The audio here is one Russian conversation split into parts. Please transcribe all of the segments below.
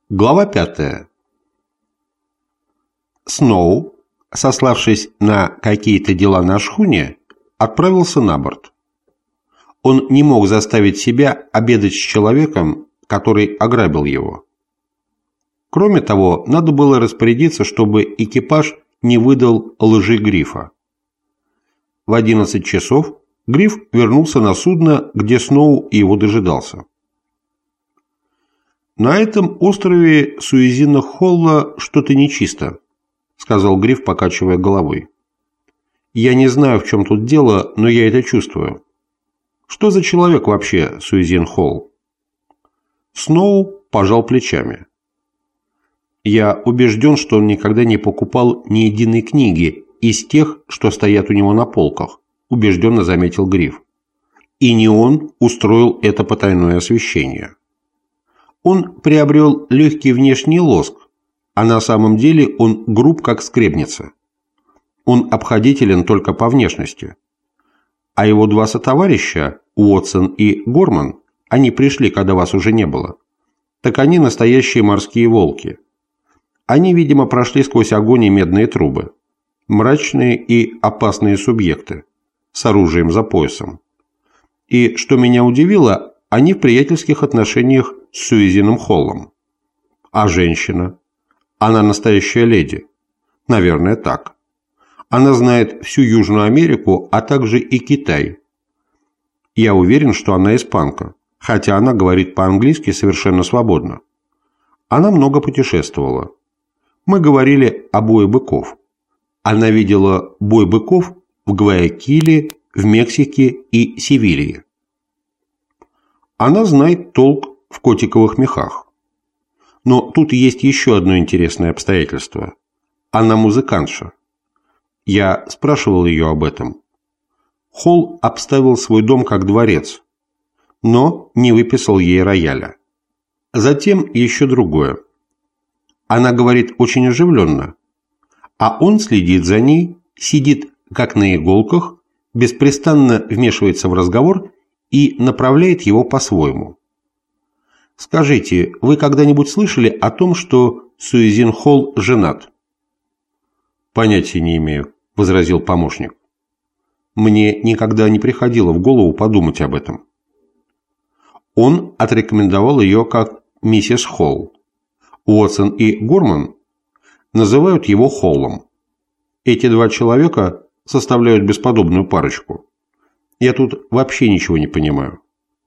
Глава 5. Сноу, сославшись на какие-то дела на шхуне, отправился на борт. Он не мог заставить себя обедать с человеком, который ограбил его. Кроме того, надо было распорядиться, чтобы экипаж не выдал лжи Грифа. В 11 часов Гриф вернулся на судно, где Сноу его дожидался. «На этом острове Суизина-Холла что-то нечисто», — сказал Гриф, покачивая головой. «Я не знаю, в чем тут дело, но я это чувствую. Что за человек вообще Суизин-Холл?» Сноу пожал плечами. «Я убежден, что он никогда не покупал ни единой книги из тех, что стоят у него на полках», — убежденно заметил Гриф. «И не он устроил это потайное освещение. Он приобрел легкий внешний лоск, а на самом деле он груб, как скребница. Он обходителен только по внешности. А его два сотоварища, Уотсон и Горман, они пришли, когда вас уже не было. Так они настоящие морские волки. Они, видимо, прошли сквозь огонь и медные трубы. Мрачные и опасные субъекты, с оружием за поясом. И, что меня удивило, они в приятельских отношениях с Суизином Холлом. А женщина? Она настоящая леди? Наверное, так. Она знает всю Южную Америку, а также и Китай. Я уверен, что она испанка, хотя она говорит по-английски совершенно свободно. Она много путешествовала. Мы говорили о бое быков. Она видела бой быков в Гваякиле, в Мексике и Севилье. Она знает толк в котиковых мехах. Но тут есть еще одно интересное обстоятельство. Она музыкантша. Я спрашивал ее об этом. Холл обставил свой дом как дворец, но не выписал ей рояля. Затем еще другое. Она говорит очень оживленно, а он следит за ней, сидит как на иголках, беспрестанно вмешивается в разговор и направляет его по-своему. Скажите, вы когда-нибудь слышали о том, что Суизин Холл женат? Понятия не имею, возразил помощник. Мне никогда не приходило в голову подумать об этом. Он отрекомендовал ее как миссис Холл. Уотсон и Горман называют его Холлом. Эти два человека составляют бесподобную парочку. Я тут вообще ничего не понимаю.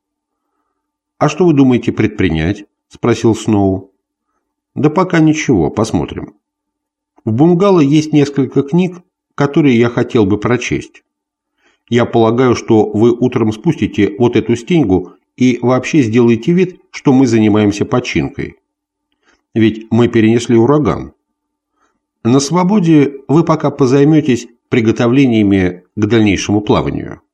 «А что вы думаете предпринять?» – спросил Сноу. «Да пока ничего, посмотрим. В бунгало есть несколько книг, которые я хотел бы прочесть. Я полагаю, что вы утром спустите вот эту стеньгу и вообще сделаете вид, что мы занимаемся починкой. Ведь мы перенесли ураган. На свободе вы пока позайметесь приготовлениями к дальнейшему плаванию».